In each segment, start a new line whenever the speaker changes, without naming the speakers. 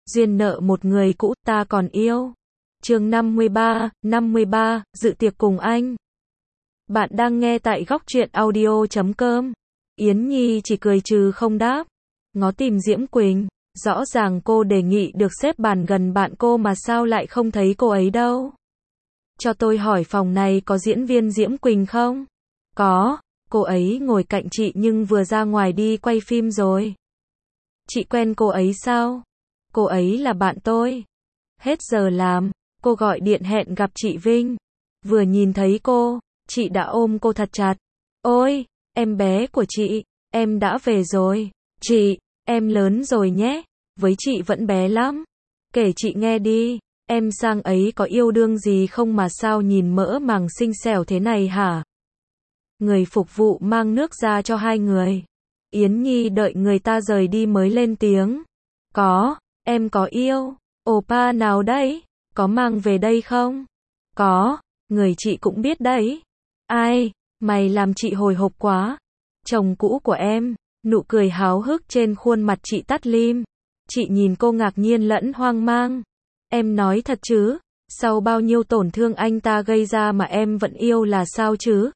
duyên nợ một người cũ ta còn yêu. Chương 53, dự tiệc cùng anh. Bạn đang nghe tại góc truyện audio.com. Yến Nhi chỉ cười trừ không đáp. Ngó tìm Diễm Quỳnh, rõ ràng cô đề nghị được xếp bàn gần bạn cô mà sao lại không thấy cô ấy đâu. Cho tôi hỏi phòng này có diễn viên Diễm Quỳnh không? Có, cô ấy ngồi cạnh chị nhưng vừa ra ngoài đi quay phim rồi. Chị quen cô ấy sao? Cô ấy là bạn tôi. Hết giờ làm, cô gọi điện hẹn gặp chị Vinh. Vừa nhìn thấy cô, chị đã ôm cô thật chặt. Ôi, em bé của chị, em đã về rồi. Chị, em lớn rồi nhé. Với chị vẫn bé lắm. Kể chị nghe đi, em sang ấy có yêu đương gì không mà sao nhìn mỡ màng xinh xẻo thế này hả? Người phục vụ mang nước ra cho hai người. Yến Nhi đợi người ta rời đi mới lên tiếng. Có, em có yêu. Oppa nào đấy? Có mang về đây không? Có, người chị cũng biết đấy. Ai? Mày làm chị hồi hộp quá. Chồng cũ của em. Nụ cười háo hức trên khuôn mặt chị tắt lim. Chị nhìn cô ngạc nhiên lẫn hoang mang. Em nói thật chứ? Sau bao nhiêu tổn thương anh ta gây ra mà em vẫn yêu là sao chứ?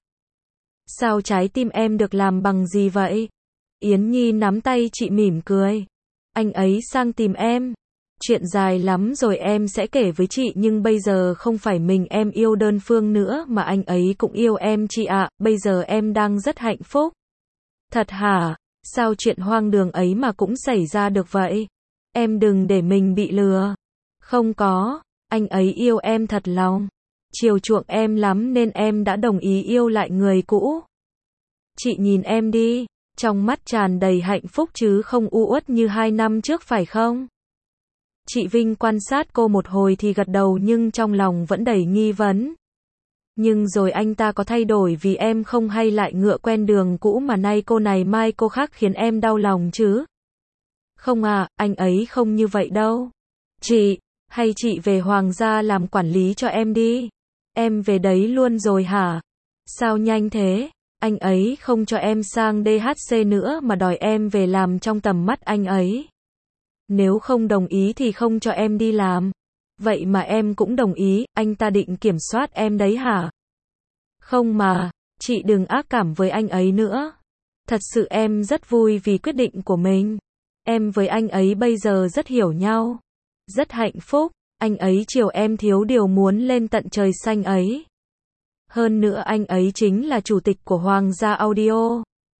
Sao trái tim em được làm bằng gì vậy? Yến Nhi nắm tay chị mỉm cười. Anh ấy sang tìm em. Chuyện dài lắm rồi em sẽ kể với chị nhưng bây giờ không phải mình em yêu đơn phương nữa mà anh ấy cũng yêu em chị ạ. Bây giờ em đang rất hạnh phúc. Thật hả? Sao chuyện hoang đường ấy mà cũng xảy ra được vậy? Em đừng để mình bị lừa. Không có, anh ấy yêu em thật lòng. Chiều chuộng em lắm nên em đã đồng ý yêu lại người cũ. Chị nhìn em đi, trong mắt tràn đầy hạnh phúc chứ không u uất như 2 năm trước phải không? Chị Vinh quan sát cô một hồi thì gật đầu nhưng trong lòng vẫn đầy nghi vấn. Nhưng rồi anh ta có thay đổi vì em không hay lại ngựa quen đường cũ mà nay cô này mai cô khác khiến em đau lòng chứ? Không à, anh ấy không như vậy đâu. Chị, hay chị về Hoàng gia làm quản lý cho em đi. Em về đấy luôn rồi hả? Sao nhanh thế? Anh ấy không cho em sang DHC nữa mà đòi em về làm trong tầm mắt anh ấy. Nếu không đồng ý thì không cho em đi làm. Vậy mà em cũng đồng ý, anh ta định kiểm soát em đấy hả? Không mà, chị đừng ác cảm với anh ấy nữa. Thật sự em rất vui vì quyết định của mình. Em với anh ấy bây giờ rất hiểu nhau. Rất hạnh phúc, anh ấy chiều em thiếu điều muốn lên tận trời xanh ấy. Hơn nữa anh ấy chính là chủ tịch của Hoàng gia Audio.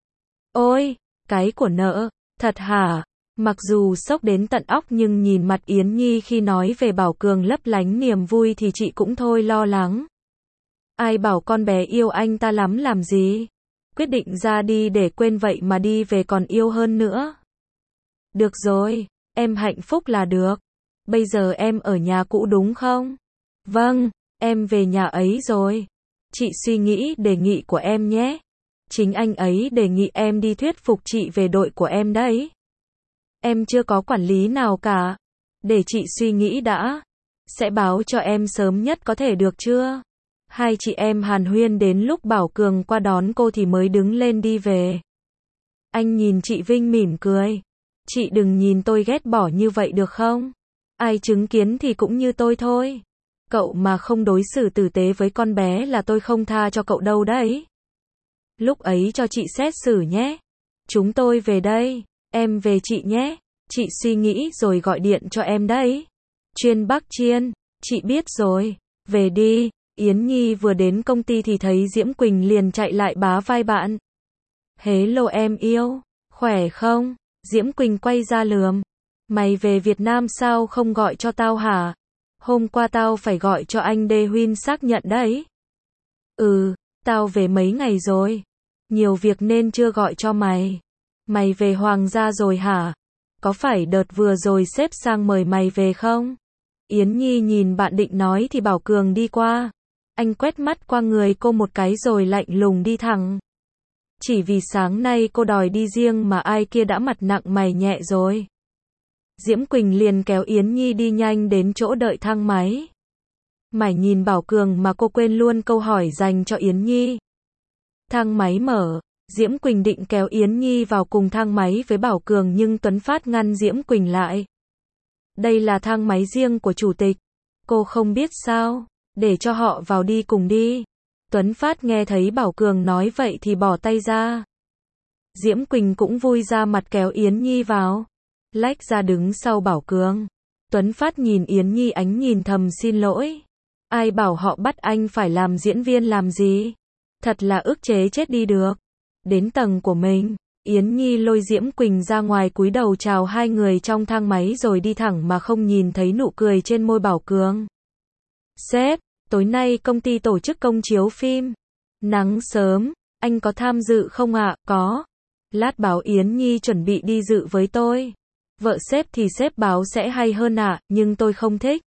Ôi, cái của nợ, thật hả? Mặc dù sốc đến tận óc nhưng nhìn mặt Yến Nhi khi nói về Bảo Cường lấp lánh niềm vui thì chị cũng thôi lo lắng. Ai bảo con bé yêu anh ta lắm làm gì? Quyết định ra đi để quên vậy mà đi về còn yêu hơn nữa. Được rồi, em hạnh phúc là được. Bây giờ em ở nhà cũ đúng không? Vâng, em về nhà ấy rồi. Chị suy nghĩ đề nghị của em nhé. Chính anh ấy đề nghị em đi thuyết phục chị về đội của em đấy. Em chưa có quản lý nào cả. Để chị suy nghĩ đã. Sẽ báo cho em sớm nhất có thể được chưa? Hai chị em hàn huyên đến lúc Bảo Cường qua đón cô thì mới đứng lên đi về. Anh nhìn chị Vinh mỉm cười. Chị đừng nhìn tôi ghét bỏ như vậy được không? Ai chứng kiến thì cũng như tôi thôi. Cậu mà không đối xử tử tế với con bé là tôi không tha cho cậu đâu đấy. Lúc ấy cho chị xét xử nhé. Chúng tôi về đây. Em về chị nhé. Chị suy nghĩ rồi gọi điện cho em đấy. Chuyên Bắc Chiên. Chị biết rồi. Về đi. Yến Nhi vừa đến công ty thì thấy Diễm Quỳnh liền chạy lại bá vai bạn. Hello em yêu. Khỏe không? Diễm Quỳnh quay ra lườm. Mày về Việt Nam sao không gọi cho tao hả? Hôm qua tao phải gọi cho anh Đê Huyên xác nhận đấy. Tao về mấy ngày rồi. Nhiều việc nên chưa gọi cho mày. Mày về Hoàng gia rồi hả? Có phải đợt vừa rồi sếp sang mời mày về không? Yến Nhi nhìn bạn định nói thì Bảo Cường đi qua. Anh quét mắt qua người cô một cái rồi lạnh lùng đi thẳng. Chỉ vì sáng nay cô đòi đi riêng mà ai kia đã mặt nặng mày nhẹ rồi. Diễm Quỳnh liền kéo Yến Nhi đi nhanh đến chỗ đợi thang máy. Mải nhìn Bảo Cường mà cô quên luôn câu hỏi dành cho Yến Nhi. Thang máy mở, Diễm Quỳnh định kéo Yến Nhi vào cùng thang máy với Bảo Cường nhưng Tuấn Phát ngăn Diễm Quỳnh lại. Đây là thang máy riêng của chủ tịch. Cô không biết sao? Để cho họ vào đi cùng đi. Tuấn Phát nghe thấy Bảo Cường nói vậy thì bỏ tay ra. Diễm Quỳnh cũng vui ra mặt kéo Yến Nhi vào. Lách ra đứng sau Bảo Cường. Tuấn Phát nhìn Yến Nhi ánh nhìn thầm xin lỗi. Ai bảo họ bắt anh phải làm diễn viên làm gì? Thật là ức chế chết đi được. Đến tầng của mình, Yến Nhi lôi Diễm Quỳnh ra ngoài cúi đầu chào hai người trong thang máy rồi đi thẳng mà không nhìn thấy nụ cười trên môi Bảo Cường. Sếp, tối nay công ty tổ chức công chiếu phim. Nắng sớm, anh có tham dự không ạ? Có. Lát báo Yến Nhi chuẩn bị đi dự với tôi. Vợ sếp thì sếp báo sẽ hay hơn ạ, nhưng tôi không thích.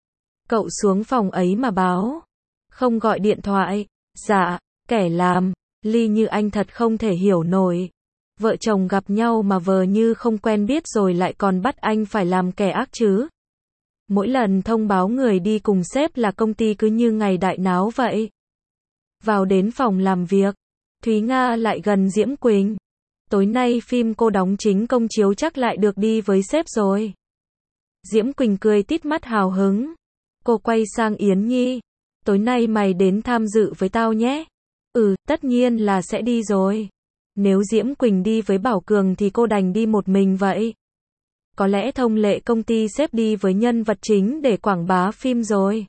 Cậu xuống phòng ấy mà báo. Không gọi điện thoại. Dạ, kẻ làm. Ly như anh thật không thể hiểu nổi. Vợ chồng gặp nhau mà vờ như không quen biết rồi lại còn bắt anh phải làm kẻ ác chứ. Mỗi lần thông báo người đi cùng sếp là công ty cứ như ngày đại náo vậy. Vào đến phòng làm việc, Thúy Nga lại gần Diễm Quỳnh. Tối nay phim cô đóng chính công chiếu chắc lại được đi với sếp rồi. Diễm Quỳnh cười tít mắt hào hứng. Cô quay sang Yến Nhi. Tối nay mày đến tham dự với tao nhé. Ừ, tất nhiên là sẽ đi rồi. Nếu Diễm Quỳnh đi với Bảo Cường thì cô đành đi một mình vậy. Có lẽ thông lệ công ty xếp đi với nhân vật chính để quảng bá phim rồi.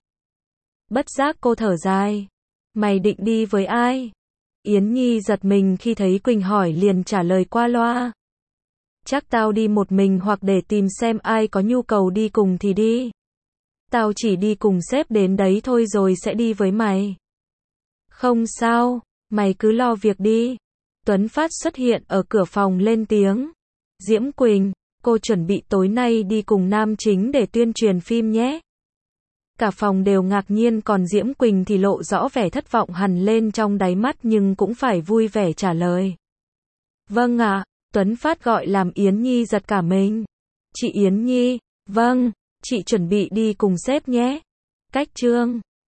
Bất giác cô thở dài. Mày định đi với ai? Yến Nhi giật mình khi thấy Quỳnh hỏi liền trả lời qua loa. Chắc tao đi một mình hoặc để tìm xem ai có nhu cầu đi cùng thì đi. Tao chỉ đi cùng sếp đến đấy thôi rồi sẽ đi với mày. Không sao, mày cứ lo việc đi. Tuấn Phát xuất hiện ở cửa phòng lên tiếng. Diễm Quỳnh, cô chuẩn bị tối nay đi cùng nam chính để tuyên truyền phim nhé. Cả phòng đều ngạc nhiên còn Diễm Quỳnh thì lộ rõ vẻ thất vọng hằn lên trong đáy mắt nhưng cũng phải vui vẻ trả lời. Vâng ạ, Tuấn Phát gọi làm Yến Nhi giật cả mình. Chị Yến Nhi, vâng, chị chuẩn bị đi cùng sếp nhé. Cách chương